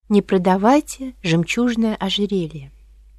Не продавайте жемчужное ожерелье.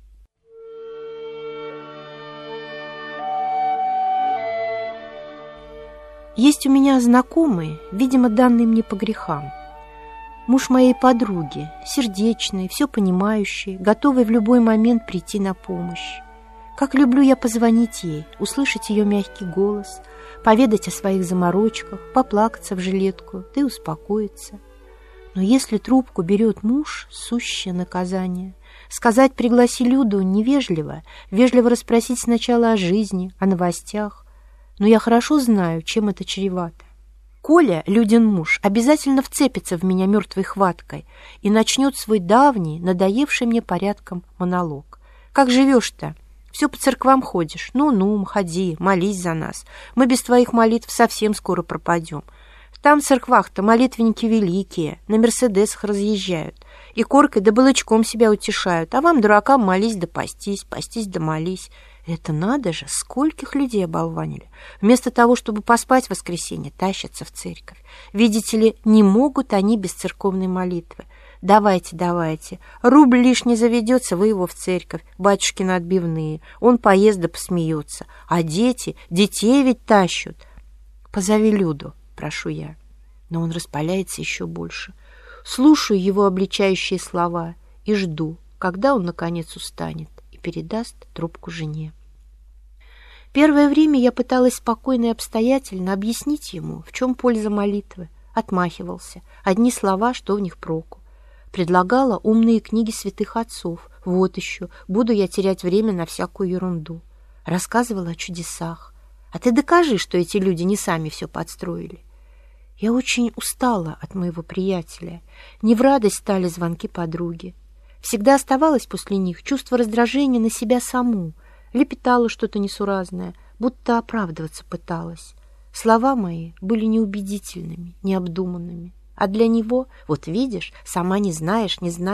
Есть у меня знакомый, видимо, данный мне по грехам. Муж моей подруги, сердечный, все понимающий, готовый в любой момент прийти на помощь. Как люблю я позвонить ей, услышать ее мягкий голос, поведать о своих заморочках, поплакаться в жилетку, да и успокоиться. Но если трубку берет муж, сущее наказание. Сказать «пригласи Люду» невежливо, вежливо расспросить сначала о жизни, о новостях. Но я хорошо знаю, чем это чревато. Коля, Людин муж, обязательно вцепится в меня мертвой хваткой и начнет свой давний, надоевший мне порядком монолог. «Как живешь-то? Все по церквам ходишь. Ну, ходи, молись за нас. Мы без твоих молитв совсем скоро пропадем. Там в церквах-то молитвенники великие, на мерседесах разъезжают, и коркой да балычком себя утешают, а вам, дуракам, молись да постись, постись да молись». Это надо же, скольких людей оболванили. Вместо того, чтобы поспать в воскресенье, тащатся в церковь. Видите ли, не могут они без церковной молитвы. Давайте, рубль лишний заведется, вы его в церковь, батюшкины отбивные. Он поест да посмеется. А детей ведь тащат. Позови Люду, прошу я. Но он распаляется еще больше. Слушаю его обличающие слова и жду, когда он, наконец, устанет и передаст трубку жене. Первое время я пыталась спокойно и обстоятельно объяснить ему, в чем польза молитвы. Отмахивался. Одни слова, что в них проку. Предлагала умные книги святых отцов. Вот еще, буду я терять время на всякую ерунду. Рассказывала о чудесах. А ты докажи, что эти люди не сами все подстроили. Я очень устала от моего приятеля. Не в радость стали звонки подруги. Всегда оставалось после них чувство раздражения на себя саму. Лепетала что-то несуразное, будто оправдываться пыталась. Слова мои были неубедительными, необдуманными. А для него, вот видишь, сама не знаешь.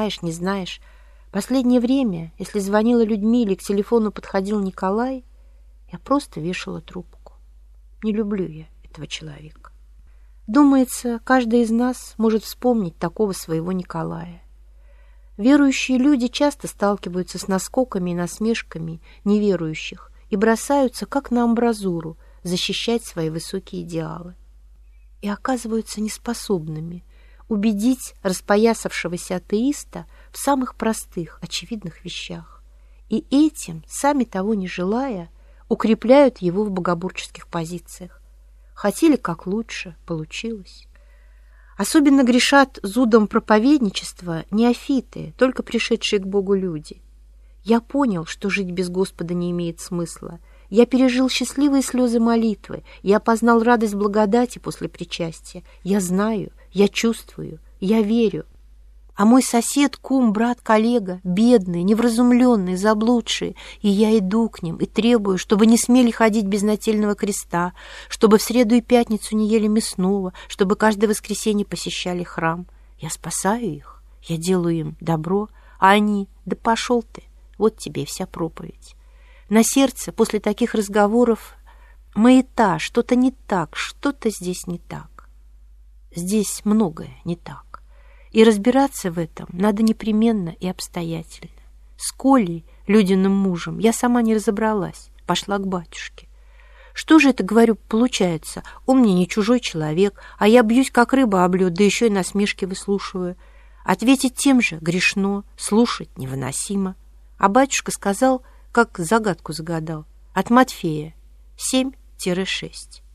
Последнее время, если звонила Людмиле или к телефону подходил Николай, я просто вешала трубку. Не люблю я этого человека. Думается, каждый из нас может вспомнить такого своего Николая. Верующие люди часто сталкиваются с наскоками и насмешками неверующих и бросаются, как на амбразуру, защищать свои высокие идеалы. И оказываются неспособными убедить распоясавшегося атеиста в самых простых, очевидных вещах. И этим, сами того не желая, укрепляют его в богоборческих позициях. Хотели как лучше, получилось. Особенно грешат зудом проповедничества неофиты, только пришедшие к Богу люди. Я понял, что жить без Господа не имеет смысла. Я пережил счастливые слезы молитвы. Я познал радость благодати после причастия. Я знаю, я чувствую, я верю. А мой сосед, кум, брат, коллега, бедные, невразумленные, заблудшие, и я иду к ним и требую, чтобы не смели ходить без нательного креста, чтобы в среду и пятницу не ели мясного, чтобы каждое воскресенье посещали храм. Я спасаю их, я делаю им добро, а они, да пошел ты, вот тебе и вся проповедь. На сердце после таких разговоров маята, что-то не так, что-то здесь не так. Здесь многое не так. И разбираться в этом надо непременно и обстоятельно. С Колей, Людиным мужем, я сама не разобралась, пошла к батюшке. Что же это, говорю, получается? Он мне не чужой человек, а я бьюсь, как рыба об лед, да еще и насмешки выслушиваю. Ответить тем же грешно, слушать невыносимо. А батюшка сказал, как загадку загадал, от Матфея 7-6.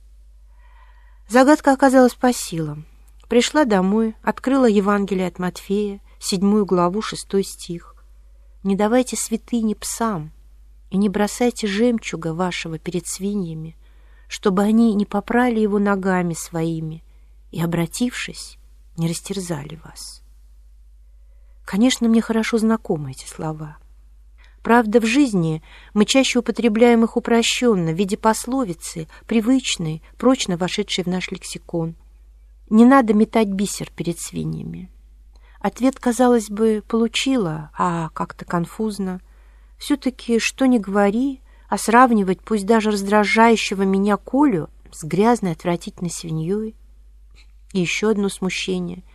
Загадка оказалась по силам. Пришла домой, открыла Евангелие от Матфея, 7 главу, 6 стих. «Не давайте святыни псам, и не бросайте жемчуга вашего перед свиньями, чтобы они не попрали его ногами своими и, обратившись, не растерзали вас». Конечно, мне хорошо знакомы эти слова. Правда, в жизни мы чаще употребляем их упрощенно, в виде пословицы, привычной, прочно вошедшей в наш лексикон. Не надо метать бисер перед свиньями. Ответ, казалось бы, получила, а как-то конфузно. Все-таки, что ни говори, а сравнивать пусть даже раздражающего меня Колю с грязной, отвратительной свиньей. И еще одно смущение.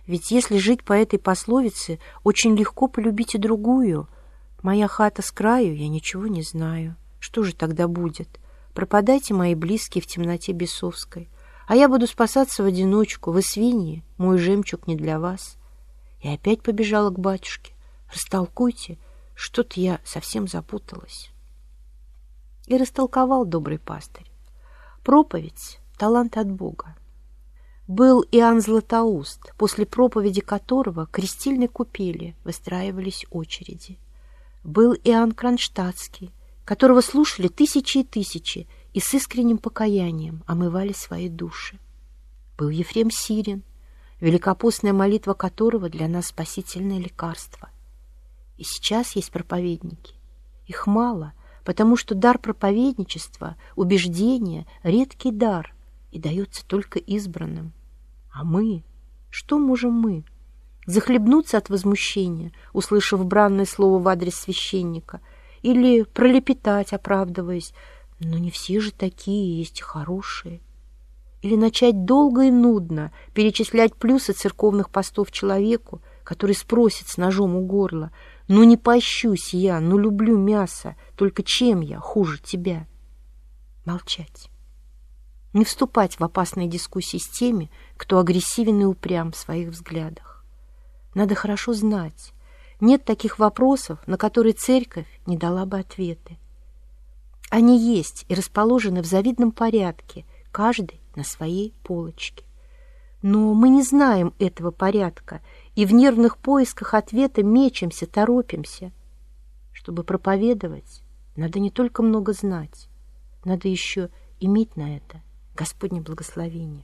Ведь если жить по этой пословице, очень легко полюбить и другую. Моя хата с краю, я ничего не знаю. Что же тогда будет? Пропадайте, мои близкие, в темноте бесовской. А я буду спасаться в одиночку. Вы свиньи, мой жемчуг не для вас. И опять побежала к батюшке. Растолкуйте, что-то я совсем запуталась. И растолковал добрый пастырь. Проповедь — талант от Бога. Был Иоанн Златоуст, после проповеди которого к крестильной купели выстраивались очереди. Был Иоанн Кронштадтский, которого слушали тысячи и тысячи и с искренним покаянием омывали свои души. Был Ефрем Сирин, великопостная молитва которого для нас спасительное лекарство. И сейчас есть проповедники. Их мало, потому что дар проповедничества, убеждения — редкий дар и дается только избранным. А мы? Что можем мы? Захлебнуться от возмущения, услышав бранное слово в адрес священника, или пролепетать, оправдываясь: «Но не все же такие, есть хорошие». Или начать долго и нудно перечислять плюсы церковных постов человеку, который спросит с ножом у горла: «Ну не пощусь я, ну люблю мясо, только чем я хуже тебя?» Молчать. Не вступать в опасные дискуссии с теми, кто агрессивен и упрям в своих взглядах. Надо хорошо знать, нет таких вопросов, на которые церковь не дала бы ответы. Они есть и расположены в завидном порядке, каждый на своей полочке. Но мы не знаем этого порядка, и в нервных поисках ответа мечемся, торопимся. Чтобы проповедовать, надо не только много знать, надо еще иметь на это Господне благословение.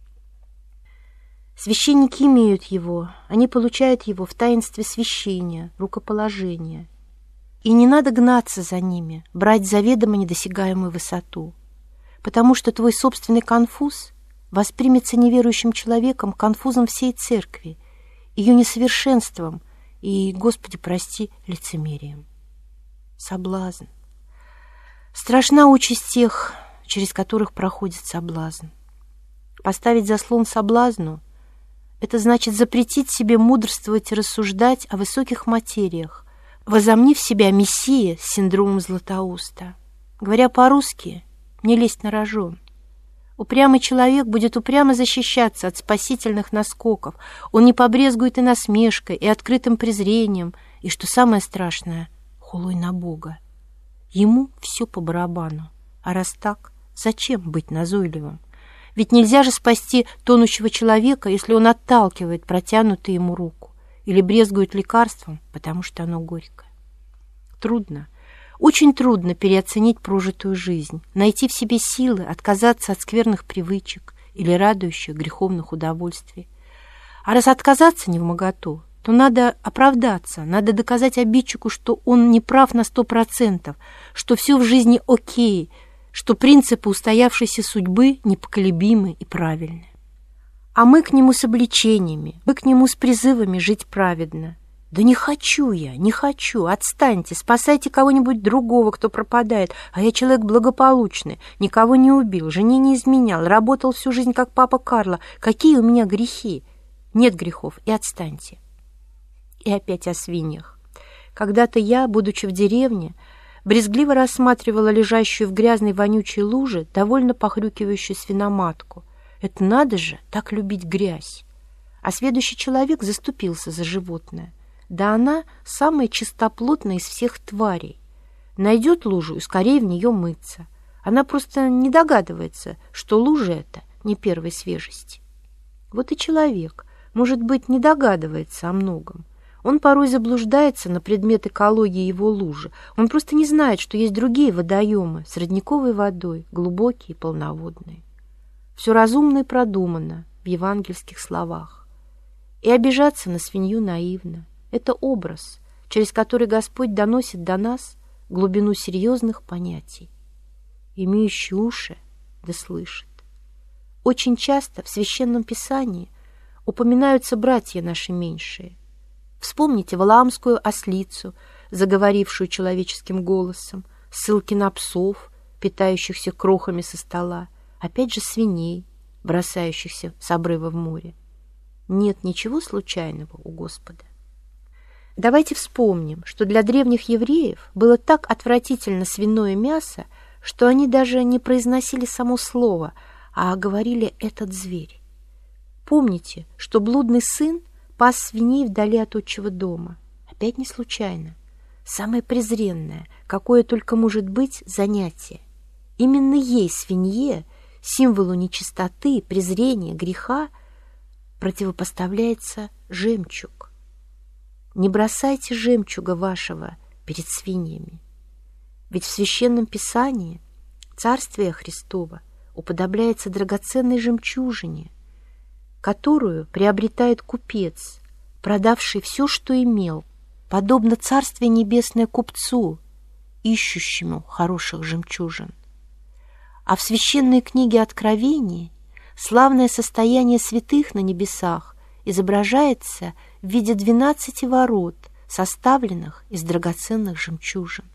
Священники имеют его, они получают его в таинстве священия, рукоположения. И не надо гнаться за ними, брать заведомо недосягаемую высоту, потому что твой собственный конфуз воспримется неверующим человеком конфузом всей церкви, ее несовершенством и, Господи, прости, лицемерием. Соблазн. Страшна участь тех, через которых проходит соблазн. Поставить заслон соблазну — это значит запретить себе мудрствовать и рассуждать о высоких материях, возомнив себя мессией с синдромом Златоуста. Говоря по-русски, не лезть на рожон. Упрямый человек будет упрямо защищаться от спасительных наскоков. Он не побрезгует и насмешкой, и открытым презрением, и, что самое страшное, хулой на Бога. Ему все по барабану. А раз так, зачем быть назойливым? Ведь нельзя же спасти тонущего человека, если он отталкивает протянутую ему руку или брезгует лекарством, потому что оно горькое. Трудно, очень трудно переоценить прожитую жизнь, найти в себе силы отказаться от скверных привычек или радующих греховных удовольствий. А раз отказаться невмоготу, то надо оправдаться, надо доказать обидчику, что он не прав на 100%, что все в жизни окей, что принципы устоявшейся судьбы непоколебимы и правильны. А мы к нему с обличениями, мы к нему с призывами жить праведно. Да не хочу я, не хочу, отстаньте, спасайте кого-нибудь другого, кто пропадает, а я человек благополучный, никого не убил, жене не изменял, работал всю жизнь, как папа Карло. Какие у меня грехи? Нет грехов, и отстаньте. И опять о свиньях. Когда-то я, будучи в деревне, брезгливо рассматривала лежащую в грязной вонючей луже довольно похрюкивающую свиноматку. Это надо же так любить грязь. А следующий человек заступился за животное. Да она самая чистоплотная из всех тварей. Найдет лужу и скорее в нее мыться. Она просто не догадывается, что лужа эта не первой свежести. Вот и человек, может быть, не догадывается о многом. Он порой заблуждается на предмет экологии его лужи. Он просто не знает, что есть другие водоемы с родниковой водой, глубокие и полноводные. Все разумно и продумано в евангельских словах. И обижаться на свинью наивно. Это образ, через который Господь доносит до нас глубину серьезных понятий. Имеющий уши да слышит. Очень часто в Священном Писании упоминаются братья наши меньшие. Вспомните валаамскую ослицу, заговорившую человеческим голосом, ссылки на псов, питающихся крохами со стола, опять же свиней, бросающихся с обрыва в море. Нет ничего случайного у Господа. Давайте вспомним, что для древних евреев было так отвратительно свиное мясо, что они даже не произносили само слово, а говорили «этот зверь». Помните, что блудный сын пас свиней вдали от отчего дома. Опять не случайно. Самое презренное, какое только может быть, занятие. Именно ей, свинье, символу нечистоты, презрения, греха, противопоставляется жемчуг. Не бросайте жемчуга вашего перед свиньями. Ведь в Священном Писании Царствие Христово уподобляется драгоценной жемчужине, которую приобретает купец, продавший все, что имел, подобно Царствие Небесное купцу, ищущему хороших жемчужин. А в священной книге Откровения славное состояние святых на небесах изображается в виде 12 ворот, составленных из драгоценных жемчужин.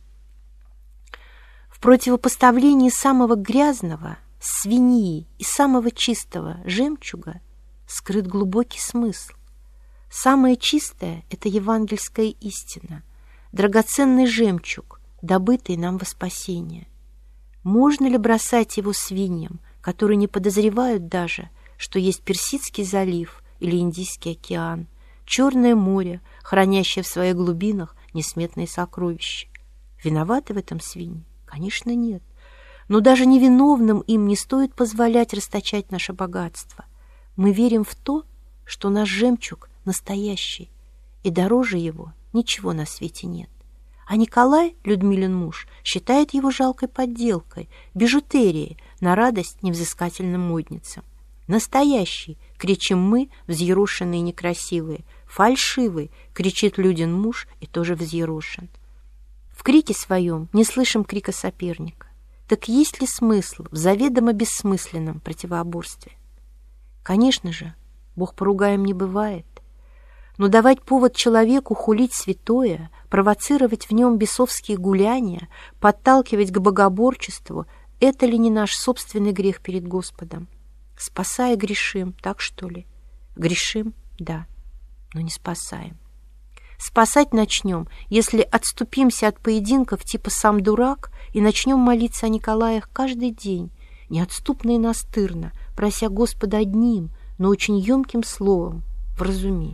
В противопоставлении самого грязного, свиньи, и самого чистого жемчуга скрыт глубокий смысл. Самое чистое — это евангельская истина, драгоценный жемчуг, добытый нам во спасение. Можно ли бросать его свиньям, которые не подозревают даже, что есть Персидский залив или Индийский океан, Черное море, хранящее в своих глубинах несметные сокровища? Виноваты в этом свиньи? Конечно, нет. Но даже невиновным им не стоит позволять расточать наше богатство. Мы верим в то, что наш жемчуг настоящий, и дороже его ничего на свете нет. А Николай, Людмилин муж, считает его жалкой подделкой, бижутерией на радость невзыскательным модницам. Настоящий, кричим мы, взъерошенные и некрасивые. Фальшивый, кричит Людин муж и тоже взъерошен. В крике своем не слышим крика соперника. Так есть ли смысл в заведомо бессмысленном противоборстве? Конечно же, Бог поругаем не бывает. Но давать повод человеку хулить святое, провоцировать в нем бесовские гуляния, подталкивать к богоборчеству — это ли не наш собственный грех перед Господом? Спасая, грешим, так что ли? Грешим, да, но не спасаем. Спасать начнем, если отступимся от поединков типа «сам дурак» и начнем молиться о Николаях каждый день, неотступно и настырно, прося Господа одним, но очень емким словом «вразуми».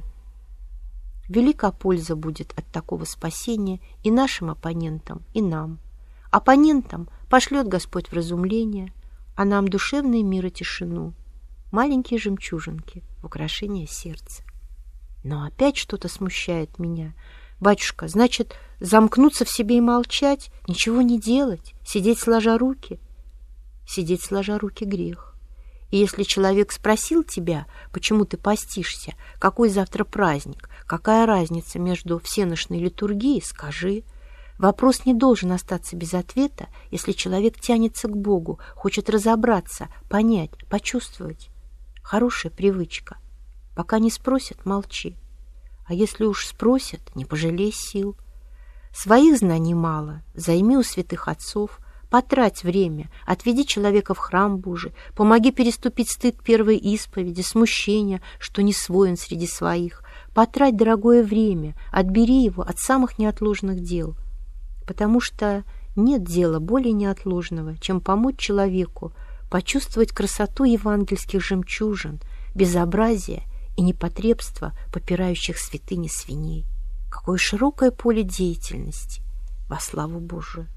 Велика польза будет от такого спасения и нашим оппонентам, и нам. Оппонентам пошлет Господь вразумление, а нам душевный мир и тишину, маленькие жемчужинки в украшение сердца. Но опять что-то смущает меня. Батюшка, значит, замкнуться в себе и молчать, ничего не делать, сидеть сложа руки? Сидеть сложа руки — грех. И если человек спросил тебя, почему ты постишься, какой завтра праздник, какая разница между всеношной литургией, скажи. Вопрос не должен остаться без ответа, если человек тянется к Богу, хочет разобраться, понять, почувствовать. Хорошая привычка. Пока не спросят, молчи. А если уж спросят, не пожалей сил. Своих знаний мало, займи у святых отцов, потрать время, отведи человека в храм Божий, помоги переступить стыд первой исповеди, смущения, что не свой он среди своих. Потрать дорогое время, отбери его от самых неотложных дел. Потому что нет дела более неотложного, чем помочь человеку почувствовать красоту евангельских жемчужин, безобразие и непотребство попирающих святыни свиней. Какое широкое поле деятельности во славу Божию.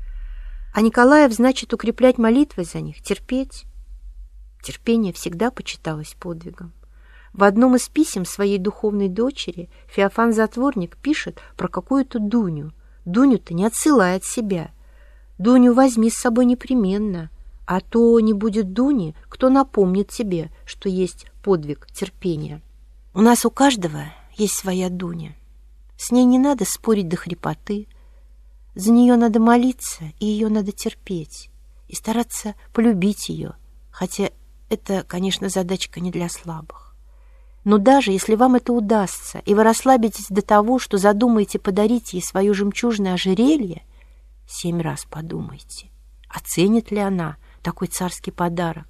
А Николаев значит укреплять молитвой за них, терпеть. Терпение всегда почиталось подвигом. В одном из писем своей духовной дочери Феофан Затворник пишет про какую-то Дуню. Дуню-то не отсылай от себя. Дуню возьми с собой непременно, а то не будет Дуни, кто напомнит тебе, что есть подвиг терпения. У нас у каждого есть своя Дуня. С ней не надо спорить до хрипоты. За нее надо молиться, и ее надо терпеть, и стараться полюбить ее, хотя это, конечно, задачка не для слабых. Но даже если вам это удастся, и вы расслабитесь до того, что задумаете подарить ей свое жемчужное ожерелье, 7 раз подумайте, оценит ли она такой царский подарок.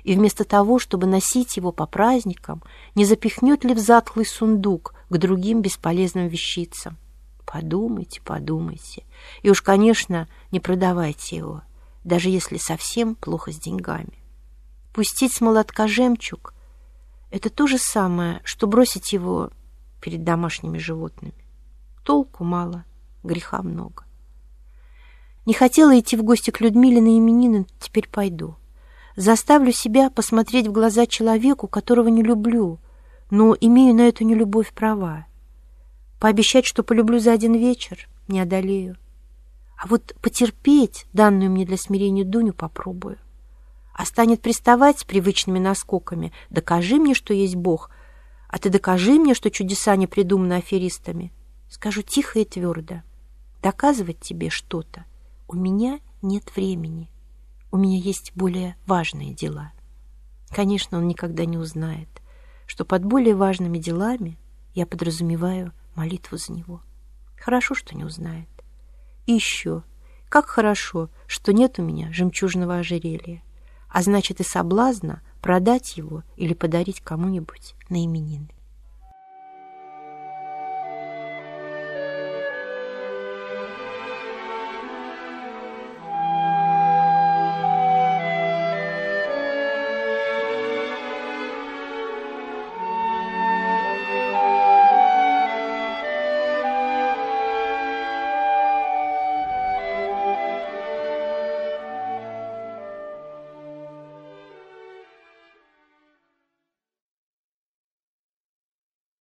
и вместо того, чтобы носить его по праздникам, не запихнет ли в затхлый сундук к другим бесполезным вещицам. Подумайте, подумайте. И уж, конечно, не продавайте его, даже если совсем плохо с деньгами. Пустить с молотка жемчуг — это то же самое, что бросить его перед домашними животными. Толку мало, греха много. Не хотела идти в гости к Людмиле на именины, теперь пойду. Заставлю себя посмотреть в глаза человеку, которого не люблю, но имею на эту нелюбовь права. Пообещать, что полюблю за один вечер, не одолею. А вот потерпеть данную мне для смирения Дуню попробую. А станет приставать с привычными наскоками: «Докажи мне, что есть Бог», «А ты докажи мне, что чудеса не придуманы аферистами». Скажу тихо и твердо: доказывать тебе что-то у меня нет времени. У меня есть более важные дела. Конечно, он никогда не узнает, что под более важными делами я подразумеваю молитву за него. Хорошо, что не узнает. И еще, как хорошо, что нет у меня жемчужного ожерелья, а значит и соблазна продать его или подарить кому-нибудь на именины.